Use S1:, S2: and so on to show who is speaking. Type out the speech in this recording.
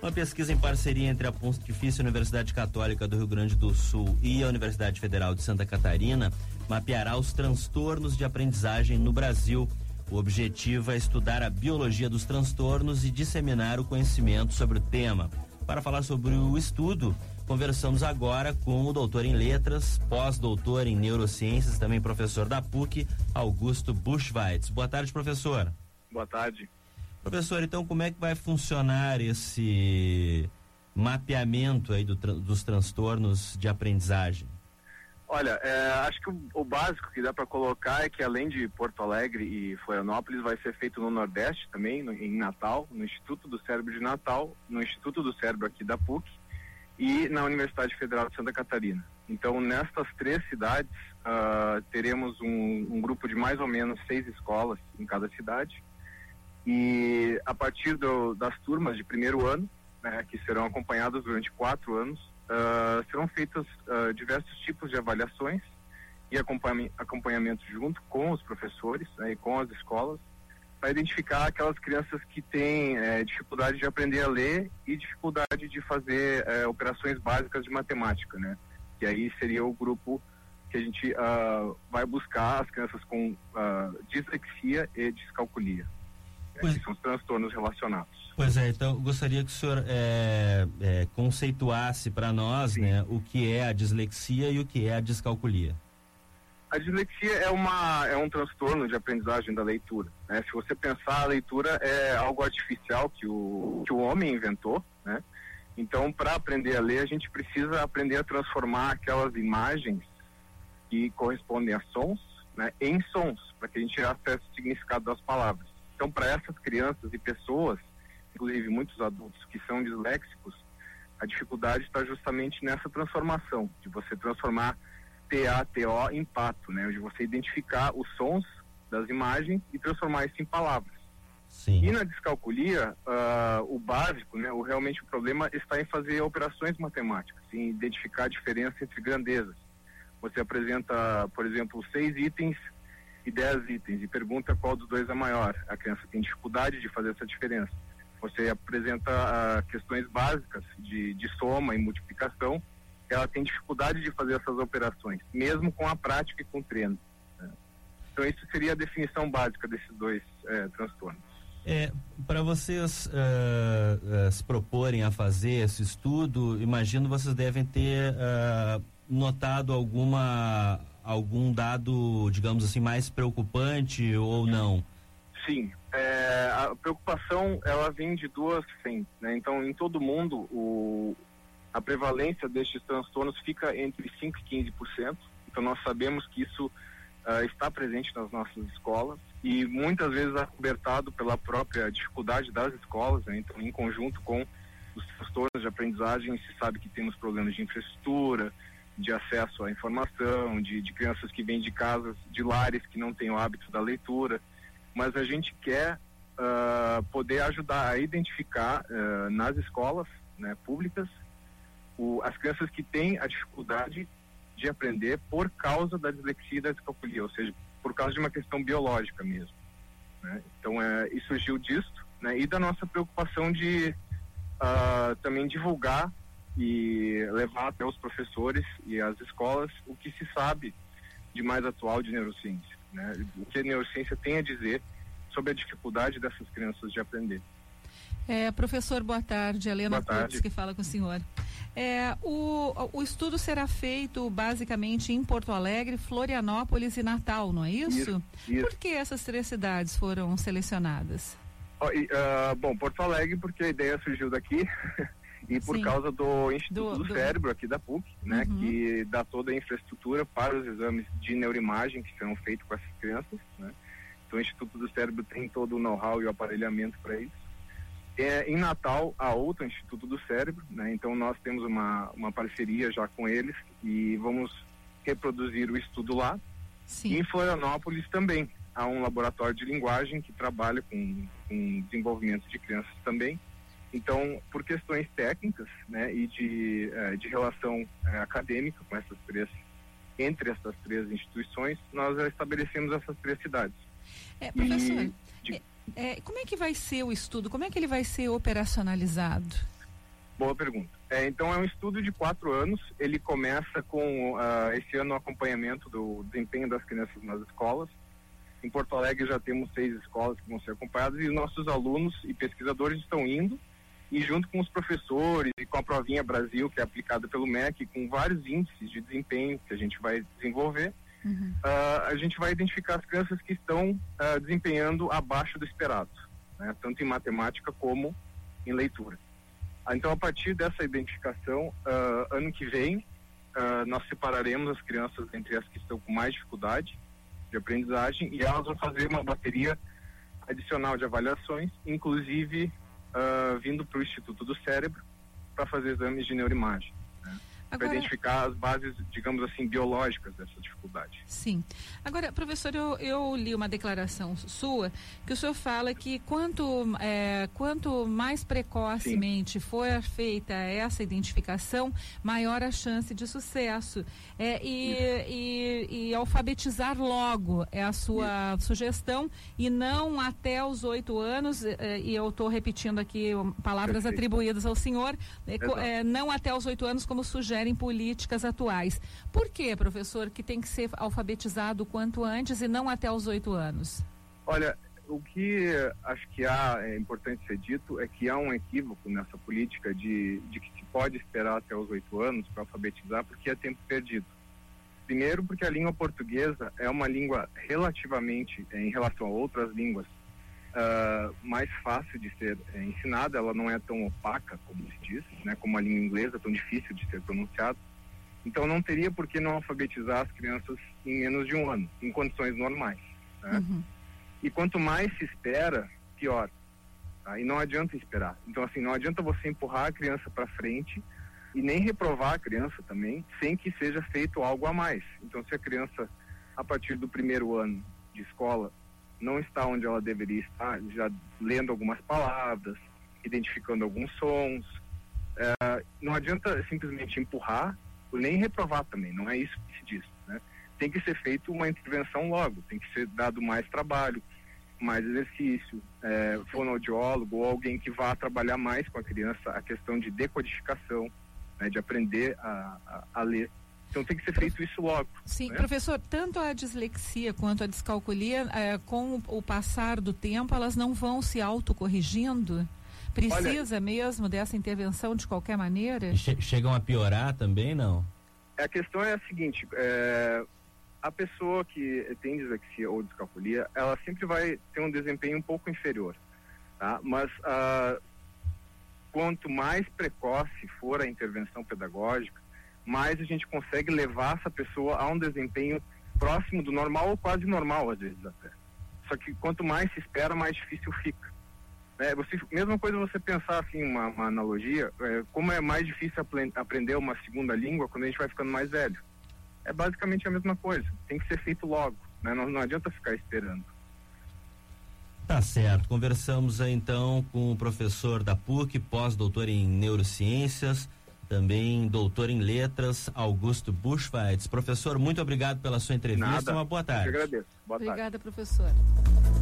S1: Uma pesquisa em parceria entre a Pontifícia Universidade Católica do Rio Grande do Sul e a Universidade Federal de Santa Catarina mapeará os transtornos de aprendizagem no Brasil. O objetivo é estudar a biologia dos transtornos e disseminar o conhecimento sobre o tema. Para falar sobre o estudo, conversamos agora com o doutor em letras, pós-doutor em neurociências, também professor da PUC, Augusto Buchweitz. Boa tarde, professor.
S2: Boa tarde.
S1: Professor, então como é que vai funcionar esse mapeamento aí dos transtornos de aprendizagem?
S2: Olha, acho que o básico que dá para colocar é que além de Porto Alegre e Florianópolis, vai ser feito no Nordeste também, em Natal, no Instituto do Cérebro de Natal, no Instituto do Cérebro aqui da PUC e na Universidade Federal de Santa Catarina. Então, nestas 3 cidades, teremos um grupo de mais ou menos 6 escolas em cada cidade. E a partir das turmas de primeiro ano, né, que serão acompanhadas durante 4 anos, serão feitas diversos tipos de avaliações e acompanhamento junto com os professores, né, e com as escolas, para identificar aquelas crianças que têm dificuldade de aprender a ler e dificuldade de fazer operações básicas de matemática, né? Que aí seria o grupo que a gente vai buscar as crianças com dislexia e descalculia. Que são os transtornos relacionados.
S1: Pois é, então eu gostaria que o senhor conceituasse para nós, né, o que é a dislexia e o que é a descalculia.
S2: A dislexia é um transtorno de aprendizagem da leitura, né? Se você pensar, a leitura é algo artificial que o homem inventou, né? Então, para aprender a ler, a gente precisa aprender a transformar aquelas imagens que correspondem a sons, né, em sons, para que a gente acesse o significado das palavras. Então, para essas crianças e pessoas, inclusive muitos adultos que são disléxicos, a dificuldade está justamente nessa transformação, de você transformar T-A-T-O em pato, né? De você identificar os sons das imagens e transformar isso em palavras.
S1: Sim.
S2: E na descalculia, o básico, né? Realmente o problema está em fazer operações matemáticas, em identificar a diferença entre grandezas. Você apresenta, por exemplo, 6 itens e 10 itens e pergunta qual dos 2 é maior. A criança tem dificuldade de fazer essa diferença. Você apresenta questões básicas de soma e multiplicação, ela tem dificuldade de fazer essas operações, mesmo com a prática e com o treino, né? Então isso seria a definição básica desses 2 transtornos.
S1: Para vocês se proporem a fazer esse estudo, imagino vocês devem ter notado algum dado, digamos assim, mais preocupante ou não?
S2: Sim, a preocupação ela vem de 2 frentes, né? Então, em todo mundo, a prevalência destes transtornos fica entre 5% e 15%. Então, nós sabemos que isso está presente nas nossas escolas e muitas vezes acobertado pela própria dificuldade das escolas, né? Então, em conjunto com os transtornos de aprendizagem, se sabe que temos problemas de infraestrutura, de acesso à informação, de crianças que vêm de casas, de lares que não têm o hábito da leitura, mas a gente quer poder ajudar a identificar nas escolas, né, públicas, as crianças que têm a dificuldade de aprender por causa da dislexia e da descalculia, ou seja, por causa de uma questão biológica mesmo, né? Então isso surgiu disso, né, e da nossa preocupação de também divulgar e levar até os professores e as escolas o que se sabe de mais atual de neurociência, né? O que a neurociência tem a dizer sobre a dificuldade dessas crianças de aprender.
S3: Professor, boa tarde. Helena Putz que fala com o senhor. O estudo será feito basicamente em Porto Alegre, Florianópolis e Natal, não é isso? Isso. Por que essas 3 cidades foram selecionadas?
S2: Bom, Porto Alegre porque a ideia surgiu daqui e por causa do Instituto do Cérebro aqui da PUC, né, que dá toda a infraestrutura para os exames de neuroimagem que serão feitos com essas crianças, né? Então o Instituto do Cérebro tem todo o know-how e o aparelhamento para isso. Em Natal há outro Instituto do Cérebro, né? Então nós temos uma parceria já com eles e vamos reproduzir o estudo lá.
S3: Sim.
S2: E em Florianópolis também há um laboratório de linguagem que trabalha com desenvolvimento de crianças também. Então, por questões técnicas, né, e de relação acadêmica com entre essas 3 instituições, nós estabelecemos essas 3 cidades.
S3: Professor, como é que vai ser o estudo? Como é que ele vai ser operacionalizado?
S2: Boa pergunta. Então é um estudo de 4 anos, ele começa com esse ano o acompanhamento do desempenho das crianças nas escolas. Em Porto Alegre já temos 6 escolas que vão ser acompanhadas e nossos alunos e pesquisadores estão indo, e junto com os professores e com a provinha Brasil, que é aplicada pelo MEC, com vários índices de desempenho que a gente vai desenvolver, a gente vai identificar as crianças que estão desempenhando abaixo do esperado, né? Tanto em matemática como em leitura. Então, a partir dessa identificação, ano que vem, nós separaremos as crianças entre as que estão com mais dificuldade de aprendizagem, e elas vão fazer uma bateria adicional de avaliações, inclusive vindo para o Instituto do Cérebro para fazer exames de neuroimagem, né? Para identificar as bases, digamos assim, biológicas dessa dificuldade.
S3: Sim. Agora, professor, eu li uma declaração sua que o senhor fala que quanto mais precocemente for feita essa identificação, maior a chance de sucesso. E alfabetizar logo é a sua sugestão, e não até os 8 anos, e eu estou repetindo aqui palavras atribuídas ao senhor, não até os 8 anos, como sugerem políticas atuais. Por que, professor, que tem que ser alfabetizado quanto antes e não até os 8 anos?
S2: Olha, o que acho que é importante ser dito é que há um equívoco nessa política de que se pode esperar até os 8 anos para alfabetizar, porque é tempo perdido. Primeiro, porque a língua portuguesa é uma língua relativamente, em relação a outras línguas, mais fácil de ser ensinada. Ela não é tão opaca, como se diz, né, como a língua inglesa, tão difícil de ser pronunciada. Então não teria por que não alfabetizar as crianças em menos de 1 ano, em condições normais, né? E quanto mais se espera, pior, tá? E não adianta esperar. Então, assim, não adianta você empurrar a criança para frente e nem reprovar a criança também, sem que seja feito algo a mais. Então, se a criança, a partir do 1º ano de escola, não está onde ela deveria estar, já lendo algumas palavras, identificando alguns sons, não adianta simplesmente empurrar, nem reprovar também, não é isso que se diz, né? Tem que ser feito uma intervenção logo, tem que ser dado mais trabalho, mais exercício, fonoaudiólogo ou alguém que vá trabalhar mais com a criança a questão de decodificação, né, de aprender a ler. Então tem que ser feito isso logo.
S3: Sim,
S2: né?
S3: Professor, tanto a dislexia quanto a descalculia, com o passar do tempo, elas não vão se autocorrigindo? Precisa mesmo dessa intervenção de qualquer maneira?
S1: Chegam a piorar também, não?
S2: A questão é a seguinte, a pessoa que tem dislexia ou descalculia, ela sempre vai ter um desempenho um pouco inferior, tá? Mas quanto mais precoce for a intervenção pedagógica, mais a gente consegue levar essa pessoa a um desempenho próximo do normal ou quase normal, às vezes até. Só que quanto mais se espera, mais difícil fica. Mesma coisa você pensar assim, uma analogia, como é mais difícil aprender uma segunda língua quando a gente vai ficando mais velho. É basicamente a mesma coisa, tem que ser feito logo, né? Não adianta ficar esperando.
S1: Tá certo, conversamos aí então com o professor da PUC, pós-doutor em neurociências, também doutor em letras, Augusto Buchweitz. Professor, muito obrigado pela sua entrevista.
S2: Nada,
S1: uma boa tarde.
S2: Eu agradeço. Boa tarde.
S3: Obrigada, professor.